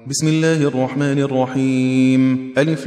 بسم الله الرحمن الرحيم. ألف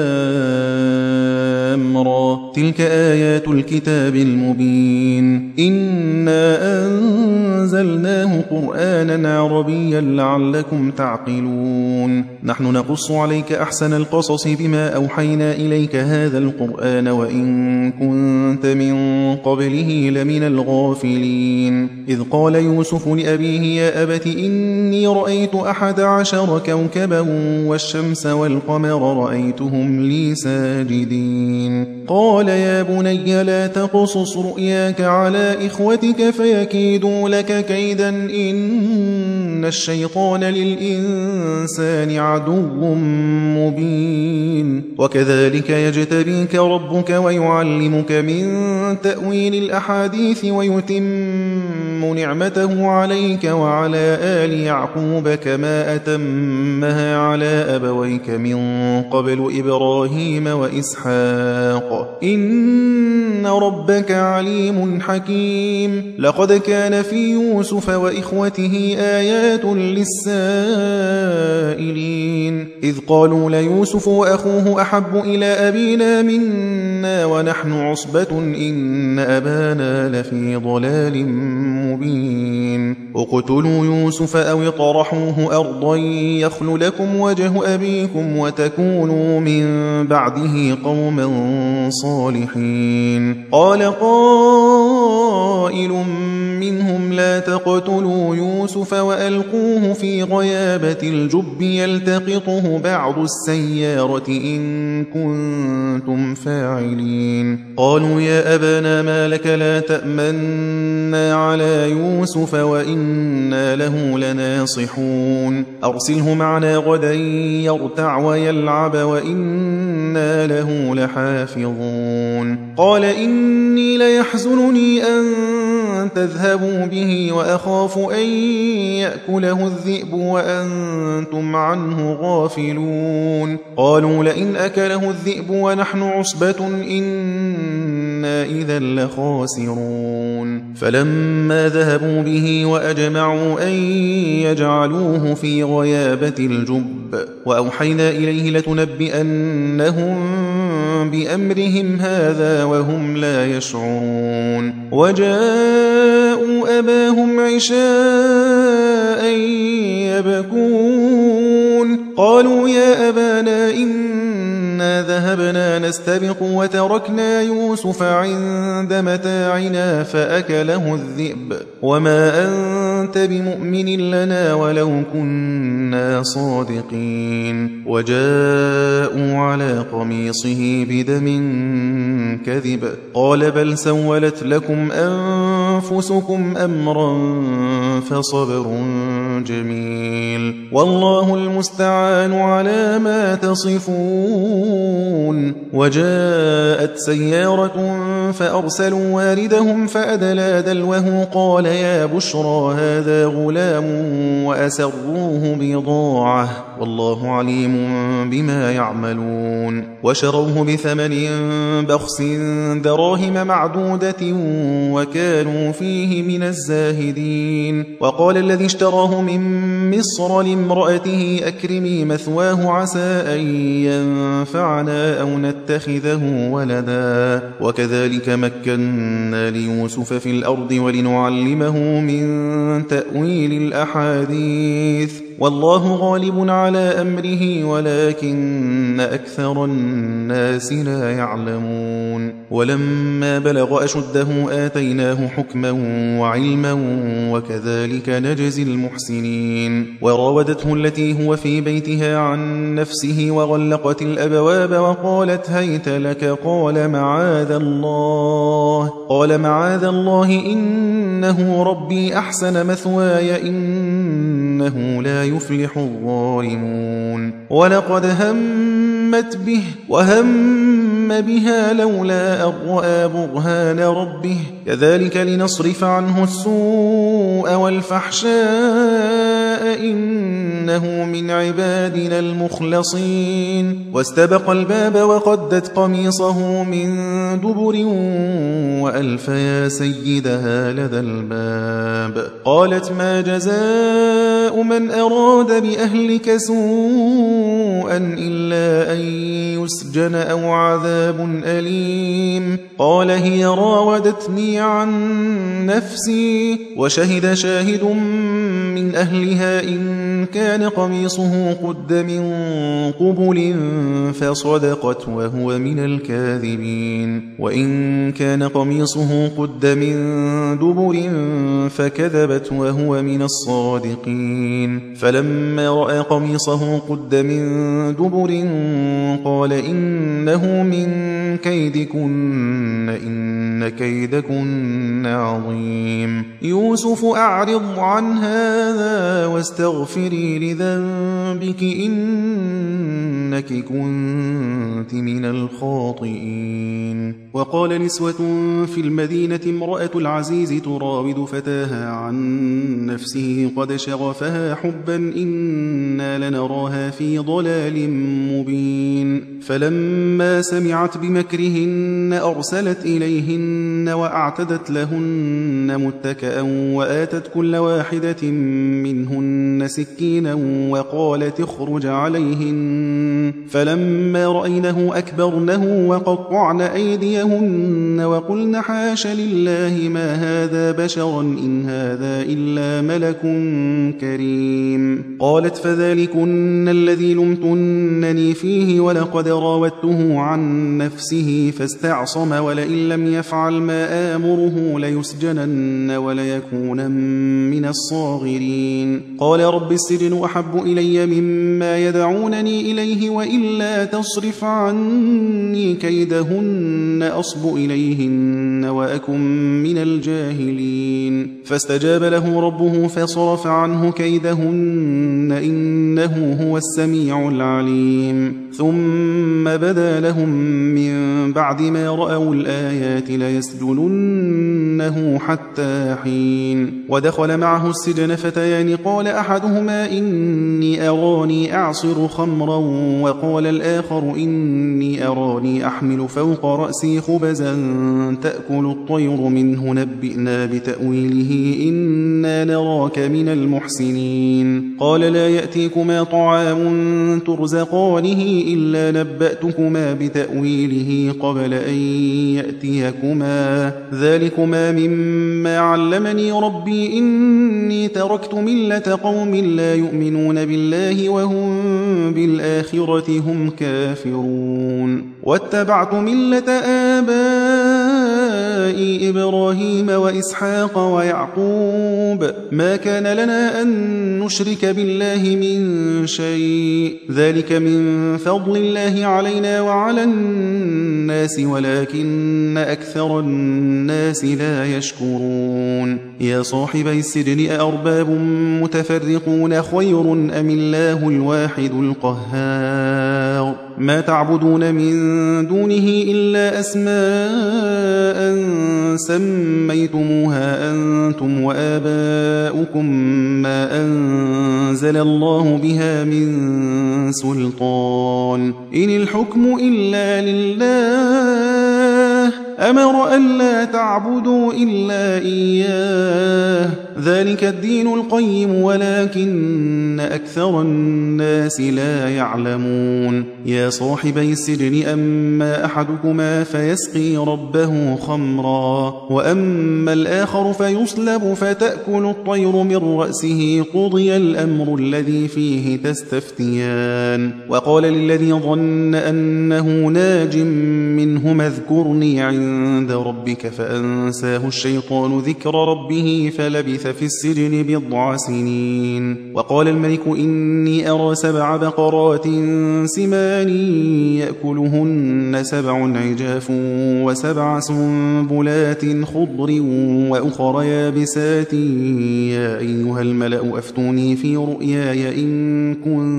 لام را. تلك آيات الكتاب المبين. إنا أنزلناه قرآنا عربيا لعلكم تعقلون. نحن نقص عليك أحسن القصص بما أوحينا إليك هذا القرآن وإن كنت من قبله لمن الغافلين. إذ قال يوسف لأبيه يا أبت إني رأيت 11 كوكبا والشمس والقمر رأيتهم لي ساجدين. قال يا بني لا تقصص رؤياك على إخوتك فيكيدوا لك كيدا إن الشيطان للإنسان عدو مبين. وكذلك يجتبيك ربك ويعلمك من تأويل الأحاديث ويتم نعمته عليك وعلى آل يعقوب كما أتمها على أبويك من قبل إبراهيم وإسحاق إن ربك عليم حكيم. لقد كان في يوسف وإخوته آيات للسائلين إذ قالوا ليوسف وأخوه أحب إلى أبينا منا ونحن عصبة إن أبانا لفي ضلال مبين. اقتلوا يوسف أو اطرحوه أرضا يخل لكم وجه أبيكم وتكونوا من بعده قوما صالحين. قال قائل منهم لا تقتلوا يوسف وألقوه في غيابة الجب يلتقطه بعض السيارة إن كنتم فاعلين. قالوا يا أبانا ما لك لا تأمنا على يوسف وإنا له لناصحون. أرسله معنا غدا يرتع ويلعب وإنا له لحافظون. قال إني ليحزنني أن تذهبوا به وأخاف أن يأكله الذئب وأنتم عنه غافلون. قالوا لئن أكله الذئب ونحن عصبة إنا إذا لخاسرون. فلما ذهبوا به وأجمعوا أن يجعلوه في غيابة الجب وأوحينا إليه لتنبئنهم بأمرهم هذا وهم لا يشعرون. وجاءوا أباهم عشاء يبكون. قالوا يا أبانا إنا ذهبنا نستبق وتركنا يوسف عند متاعنا فأكله الذئب وما أنت بمؤمن لنا ولو كنا صادقين. وجاءوا على قميصه بدم كذب قال بل سولت لكم أنفسكم أمرا فصبر جميل والله المستعان على ما تصفون. وجاءت سيارة فأرسلوا واردهم فأدلى دلوه قال يا بشرى هذا غلام وأسروه بضاعة والله عليم بما يعملون. وشروه بثمن بخس دراهم معدودة وكانوا فيه من الزاهدين. وقال الذي اشتراه من مصر لامرأته أكرمي مثواه عسى أن ينفعنا أو نتخذه ولدا وكذلك مكنا ليوسف في الأرض ولنعلمه من تأويل الأحاديث والله غالب على أمره ولكن أكثر الناس لا يعلمون. ولما بلغ أشده آتيناه حكما وعلما وكذلك نجزي المحسنين. وراودته التي هو في بيتها عن نفسه وغلقت الأبواب وقالت هيت لك قال معاذ الله إنه ربي أحسن مثواي إنه لا يفلح الظالمون. ولقد همت به وهم بها لولا أن رأى برهان ربه كذلك لنصرف عنه السوء والفحشاء إنه من عبادنا المخلصين. واستبق الباب وقدت قميصه من دبر وألف يا سيدها لدى الباب. قالت ما جزاء من أراد بأهلك سوءا إلا أن يسجن أو عذاب أليم. قال هي راودتني عن نفسي وشهد شاهد من أهلها إن كان قميصه قد من قبل فصدقت وهو من الكاذبين وإن كان قميصه قد من دبر فكذبت وهو من الصادقين. فلما رأى قميصه قد من دبر قال إنه من كيدكن إن كيدكن عظيم. يوسف أعرض عن هذا واستغفري لذنبك إنك كنت من الخاطئين. وقال نسوة في المدينة امرأة العزيز تراود فتاها عن نفسه قد شغفها حبا إنا لنراها في ضلال مبين. فلما سمعت بمكرهن أرسلت إليهن وأعتدت لهن متكأ وآتت كل واحدة منهن سكينا وقالت اخرج عليهن. فلما رأينه أكبرنه وقطعن أيديهن وقلن حاش لله ما هذا بشرا إن هذا إلا ملك كريم. قالت فذلكن الذي لمتنني فيه ولقد راودته عن نفسه فاستعصم ولئن لم يفعل ما آمره ليسجنن وليكون من الصاغرين. قال رب السجن أحب إلي مما يدعونني إليه وإلا تصرف عني كيدهن أصب إليهن وأكن من الجاهلين. فاستجاب له ربه فصرف عنه كيدهن إنه هو السميع العليم. ثم بدا لهم من بعد ما رأوا الآيات ليسجننه حتى حين. ودخل معه السجن فتيان قال أحدهما إني أراني أعصر خمرا وقال الآخر إني أراني أحمل فوق رأسي خبزا تأكل الطير منه نبئنا بتأويله إنا نراك من المحسنين. قال لا يأتيكما طعام ترزقانه إلا نبأتكما بتأويله قبل أن يأتيكما ذلكما مما علمني ربي إني تركت ملة قوم لا يؤمنون بالله وهم بالآخرة هم كافرون. واتبعت ملة آبائي إبراهيم وإسحاق ويعقوب ما كان لنا أن نشرك بالله من شيء ذلك من فضل الله علينا وعلى الناس ولكن أكثر الناس لا يشكرون. يا صاحبي السجن أأرباب متفرقون خير أم الله الواحد القهار. ما تعبدون من دونه إلا أسماء سميتموها أنتم وآباؤكم ما أنزل الله بها من سلطان إن الحكم إلا لله أمر ألا تعبدوا إلا إياه ذلك الدين القيم ولكن أكثر الناس لا يعلمون. يا صاحبي السجن أما أحدكما فيسقي ربه خمرا وأما الآخر فيصلب فتأكل الطير من رأسه قضي الأمر الذي فيه تستفتيان. وقال للذي ظن أنه ناج منهما اذكرني عند ربك فأنساه الشيطان ذكر ربه فلبث في السجن بضع سنين. وقال الملك إني أرى 7 بقرات سمان يأكلهن 7 عجاف و7 سنبلات خضر وأخر يابسات يا أيها الملأ أفتوني في رؤياي إن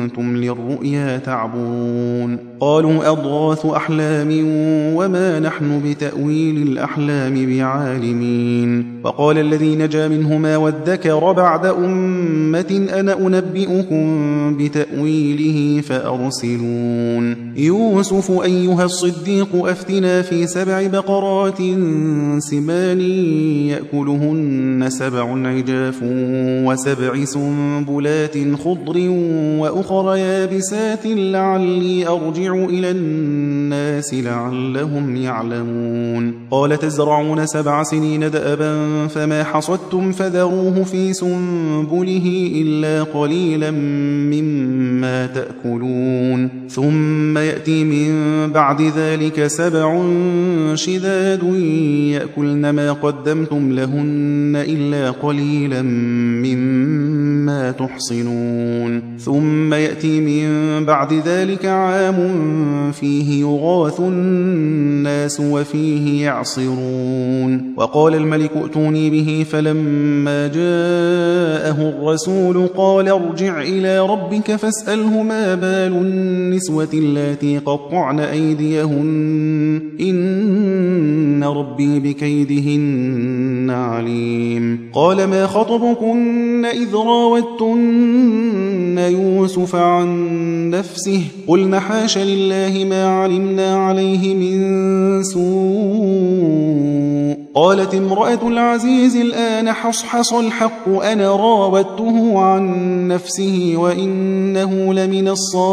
كنتم للرؤيا تعبرون قالوا أضغاث أحلام وما نحن بتأويل الأحلام بعالمين وقال الذي نجا منهما وادكر بعد أمة أنا أنبئكم بتأويله فأرسلون يوسف أيها الصديق أفتنا في 7 بقرات سمان يأكلهن 7 عجاف و7 سنبلات خضر وأخر يابسات لعلي أرجع إلى الناس لعلهم يعلمون قال تزرعون 7 سنين دأبا فما حصدتم فذروه في سنبله إلا قليلا مما تأكلون ثم يأتي من بعد ذلك 7 شداد يأكلن ما قدمتم لهن إلا قليلا مما تحصنون ثم يأتي من بعد ذلك عام فيه يغاث الناس وفيه يعصرون وقال الملك ائتوني به فلما جاءه الرسول قال ارجع إلى ربك فاسأله ما بال النسوة اللاتي قطعن أيديهن إن ربي بكيدهن عليم قال ما خطبكن إذ راوتن يوسف عن نفسه قلن حاش لله ما علمنا عليه من سوء قالت امرأة العزيز الآن حصحص الحق أنا راودته عن نفسه وإنه لمن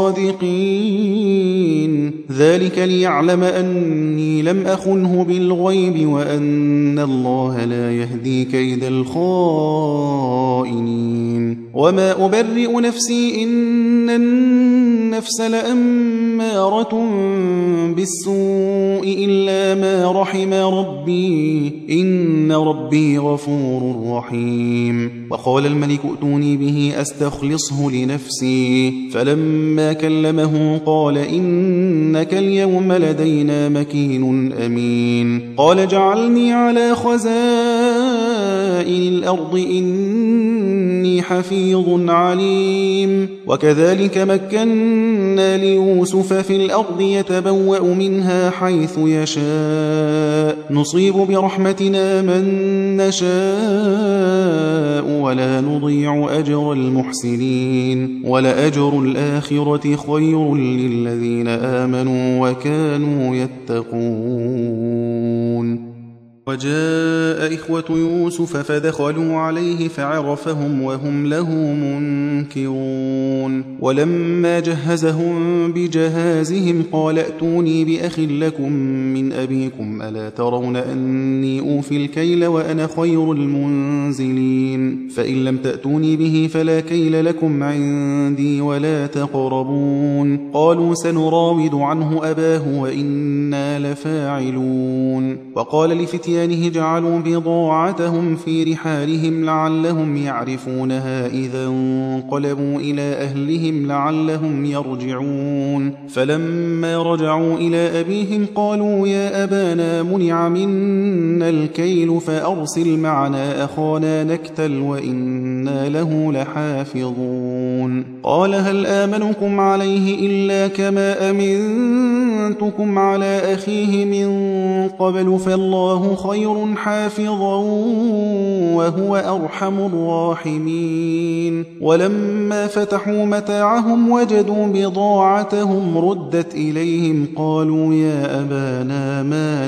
الصادقين ذلك ليعلم أني لم أخنه بالغيب وأن الله لا يهدي كيد الخائنين وما أبرئ نفسي إن النفس لأمارة بالسوء إلا ما رحم ربي إن ربي غفور رحيم وقال الملك ائتوني به أستخلصه لنفسي فلما كلمه قال إنك اليوم لدينا مكين أمين قال جعلني على خزائن الأرض إني حفيظ عليم وكذلك مكنا ليوسف في الأرض يتبوأ منها حيث يشاء نصيب برحمتنا من نشاء ولا نضيع أجر المحسنين ولأجر الآخرة خير للذين آمنوا وكانوا يتقون وجاء إخوة يوسف فدخلوا عليه فعرفهم وهم له منكرون ولما جهزهم بجهازهم قال ائتوني بأخ لكم من أبيكم ألا ترون أني أوفي الكيل وأنا خير المنزلين فإن لم تأتوني به فلا كيل لكم عندي ولا تقربون قالوا سنراود عنه أباه وإنا لفاعلون وقال لفتيانه جعلوا بضاعتهم في رحالهم لعلهم يعرفونها إذا انقلبوا إلى أهلهم لعلهم يرجعون فلما رجعوا إلى أبيهم قالوا يا أبانا منع منا الكيل فأرسل معنا أخانا نكتل وإنا له لحافظون قال هل آمنكم عليه إلا كما أمنتكم على أخيه من قبل فالله خير حافظا وهو أرحم الراحمين ولما فتحوا متاعهم وجدوا بضاعتهم ردت إليهم قالوا يا أبانا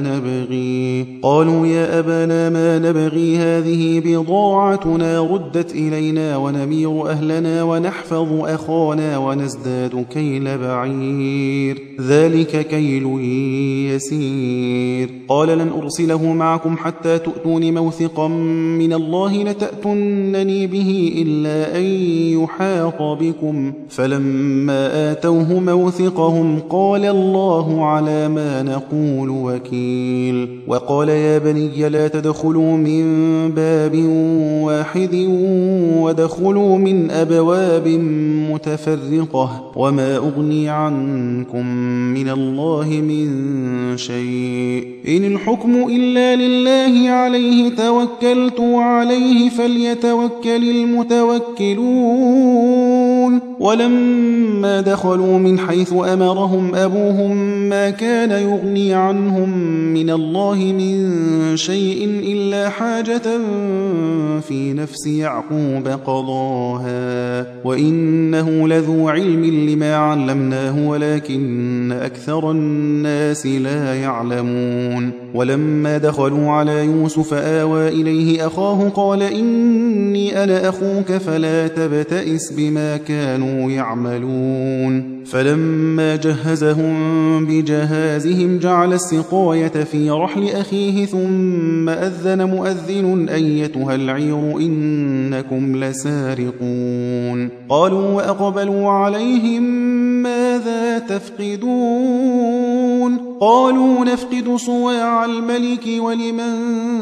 ما نبغي هذه بضاعتنا ردت إلينا ونمير أهلنا ونحفظ أخانا ونزداد كيل بعير ذلك كيل يسير قال لن أرسله معكم حتى تؤتون موثقا من الله لتأتونني به إلا أن يحاط بكم فلما آتوه موثقهم قال الله على ما نقول وكيل وقال يا بني لا تدخلوا من باب واحد ودخلوا من أبواب متفرقة وما أغني عنكم من الله من شيء إن الحكم إلا لله عليه توكلت وعليه فليتوكل المتوكلون ولما دخلوا من حيث أمرهم أبوهم ما كان يغني عنهم من الله من شيء إلا حاجة في نفس يعقوب قضاها وإنه لذو علم لما علمناه ولكن أكثر الناس لا يعلمون. ولما دخلوا على يوسف آوى إليه أخاه قال إني أنا أخوك فلا تبتئس بما كانوا يعملون. فلما جهزهم بجهازهم جعل السقاية في رحل أخيه ثم أذن مؤذن أيتها العير إنكم لسارقون. قالوا وأقبلوا عليهم ماذا تفقدون؟ قالوا نفقد صواع الملك ولمن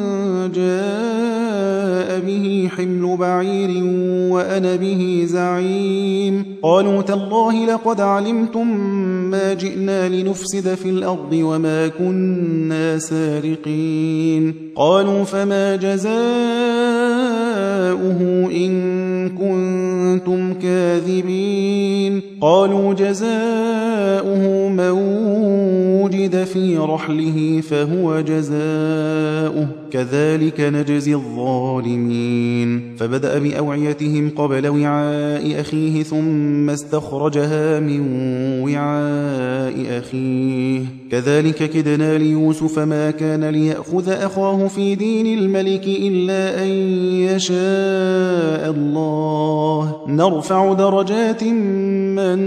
جاء به حمل بعير وأنا به زعيم. قالوا تالله لقد علمتم ما جئنا لنفسد في الأرض وما كنا سارقين. قالوا فما جزاؤه إن كنتم كاذبين؟ قالوا جزاؤه من وجد في رحله فهو جزاؤه كذلك نجزي الظالمين. فبدأ بأوعيتهم قبل وعاء أخيه ثم استخرجها من وعاء أخيه كذلك كدنا ليوسف ما كان ليأخذ أخاه في دين الملك إلا أن يشاء الله نرفع درجات من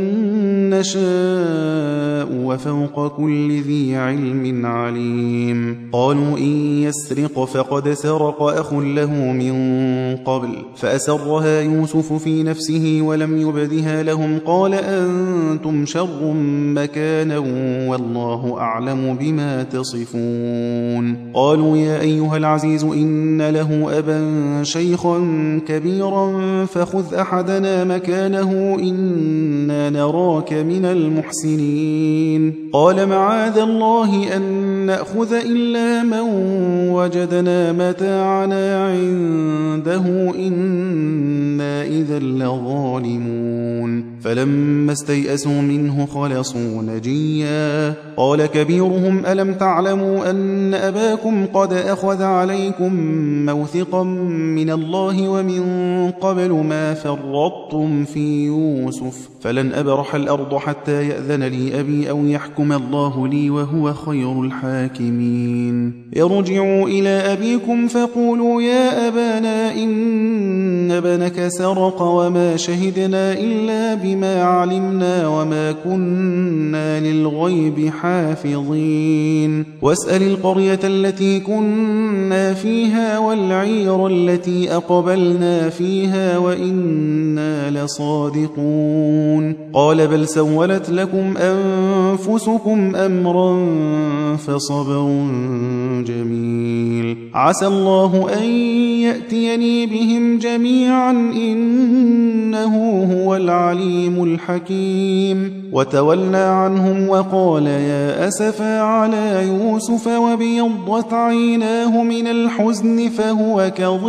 نشاء وفوق كل ذي علم عليم. قالوا إن يسرق فقد سرق أخ له من قبل فأسرها يوسف في نفسه ولم يبدها لهم قال أنتم شر مكانا والله أعلم بما تصفون. قالوا يا أيها العزيز إن له أبا شيخا كبيرا فخذ أحدنا مكانه إنا نراك من المحسنين. قال معاذ الله أن نأخذ إلا من وجدنا متاعنا عنده إنا إذا لظالمون. فلما استيئسوا منه خلصوا نجيا. قال كبيرهم ألم تعلموا أن أباكم قد أخذ عليكم موثقا من الله ومن قبل ما فرطتم في يوسف فلن أبرح الأرض حتى يأذن لي أبي أو يحكم الله لي وهو خير الحاكمين. ارجعوا إلى أبيكم فقولوا يا أبانا إن ابنك سرق وما شهدنا إلا بما علمنا وما كنا للغيب حافظين. واسأل القرية التي كنا فيها والعير التي أقبلنا فيها وإنا لصادقون. قال بل سولت لكم أنفسكم أمرا فصبر جميل عسى الله أن يأتيني بهم جميعا إنه هو العليم الحكيم. وتولى عنهم وقال يا أسفا على يوسف وابيضت عيناه من الحزن فهو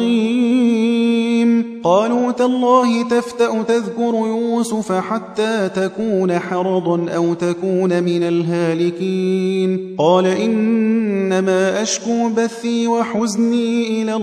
كظيم. قالوا تالله تفتأ تذكر يوسف حتى تكون حرضا أو تكون من الهالكين. قال إنما أشكو بثي وحزني إلى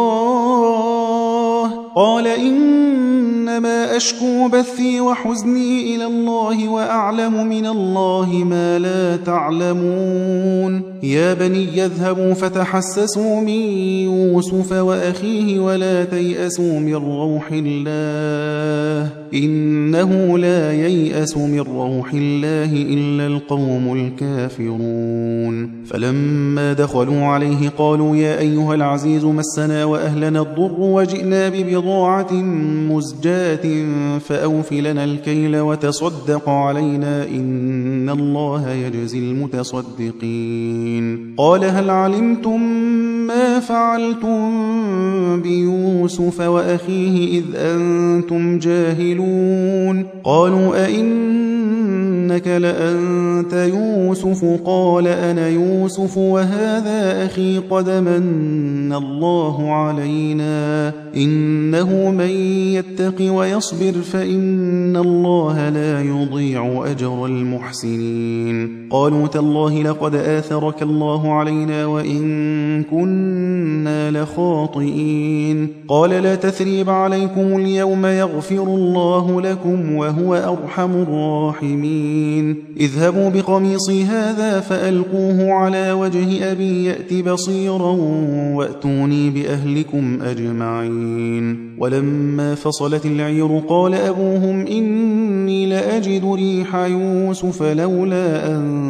الله وأعلم من الله ما لا تعلمون. يا بني يذهبوا فتحسسوا من يوسف وأخيه ولا تيأسوا من روح الله إنه لا ييأس من روح الله إلا القوم الكافرون. فلما دخلوا عليه قالوا يا أيها العزيز مسنا وأهلنا الضر وجئنا ببضاعة مزجاة فأوف لنا الكيل وتصدق علينا إن الله يجزي المتصدقين. قال هل علمتم ما فعلتم بيوسف وأخيه إذ أنتم جاهلون؟ قالوا أئنك أئنك لأنت يوسف قال أنا يوسف وهذا أخي قد من الله علينا إنه من يتق ويصبر فإن الله لا يضيع أجر المحسنين قالوا تالله لقد آثرك الله علينا وإن كنا لخاطئين قال لا تثريب عليكم اليوم يغفر الله لكم وهو أرحم الراحمين اذهبوا بقميصي هذا فألقوه على وجه أبي يأت بصيرا وأتوني بأهلكم أجمعين ولما فصلت العير قال أبوهم إني لأجد ريح يوسف لولا أن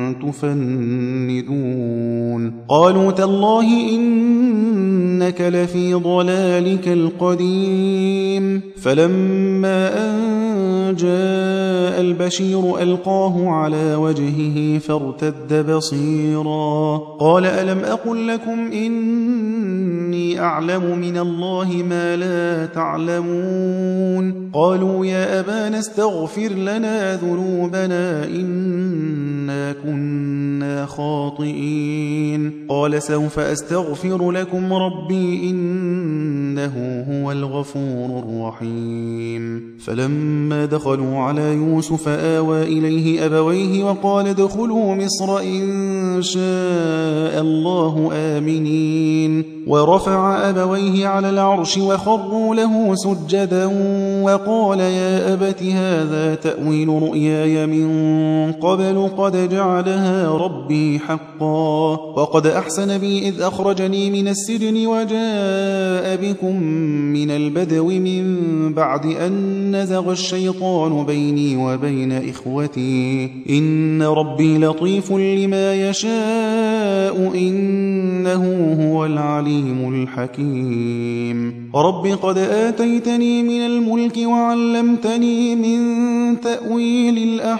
تفندون قالوا تالله إنك لفي ضلالك القديم فلما أن جاء البشير ألقاه على وجهه فارتد بصيرا قال ألم أقل لكم إني أعلم من الله ما لا تعلمون قالوا يا أبانا استغفر لنا ذنوبنا إنا كنا خاطئين قال سوف أستغفر لكم ربي إنه هو الغفور الرحيم فلما دخلوا على يوسف آوى إليه أبويه وقال ادخلوا مصر إن شاء الله آمنين ورفع أبويه على العرش وخروا له سجدا وقال يا أبت هذا تأويل رؤياي من قبل قد جعلها ربي حقا وقد أحسن بي إذ أخرجني من السجن وجاء بكم من البدو من بعد أن نزغ الشيطان بيني وبين إخوتي إن ربي لطيف لما يشاء إنه هو العليم الحكيم رب قد آتيتني من الملك وعلمتني من تأويل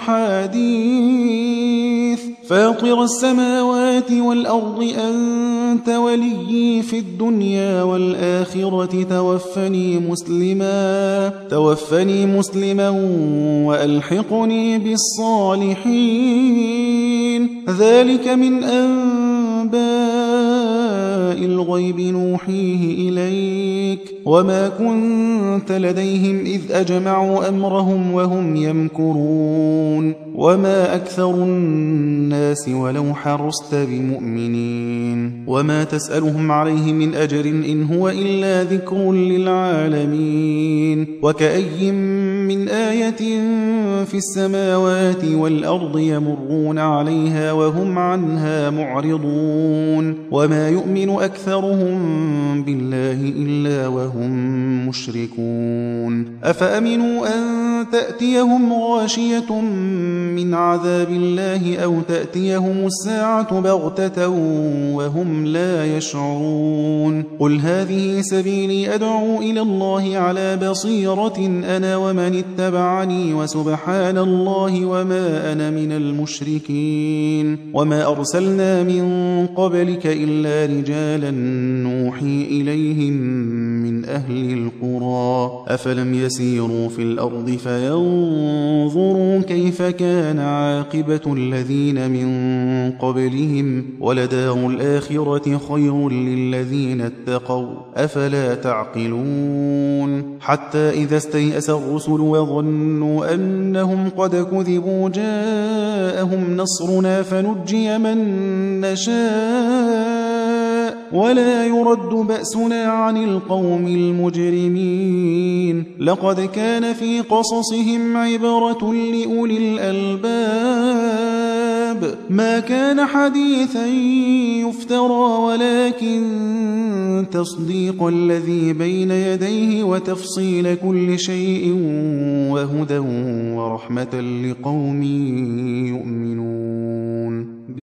الأحاديث فاطر السماوات والأرض أنت وليي في الدنيا والآخرة توفني مسلما وألحقني بالصالحين ذلك من أنباء الغيب نوحيه إليك وما كنت لديهم إذ أجمعوا أمرهم وهم يمكرون وما أكثر الناس ولو حرصت بمؤمنين وما تسألهم عليه من أجر إن هو إلا ذكر للعالمين وكأي من آية في السماوات والأرض يمرون عليها وهم عنها معرضون وما يؤمن أكثرهم بالله إلا وهم مشركون أفأمنوا أن تأتيهم غاشية من عذاب الله أو تأتيهم الساعة بغتة وهم لا يشعرون قل هذه سبيلي أدعو إلى الله على بصيرة أنا ومن اتبعني وسبحان الله وما أنا من المشركين وما أرسلنا من قبلك إلا رجالا نوحي إليهم من أهل القرى أفلم يسيروا في الأرض فينظروا كيف كان عاقبة الذين من قبلهم ولدار الآخرة خير للذين اتقوا أفلا تعقلون حتى إذا استيأس الرسل وظنوا أنهم قد كذبوا جاءهم نصرنا فنجي من نشاء ولا يرد بأسنا عن القوم المجرمين لقد كان في قصصهم عبرة لأولي الألباب ما كان حديثا يفترى ولكن تصديق الذي بين يديه وتفصيل كل شيء وهدى ورحمة لقوم يؤمنون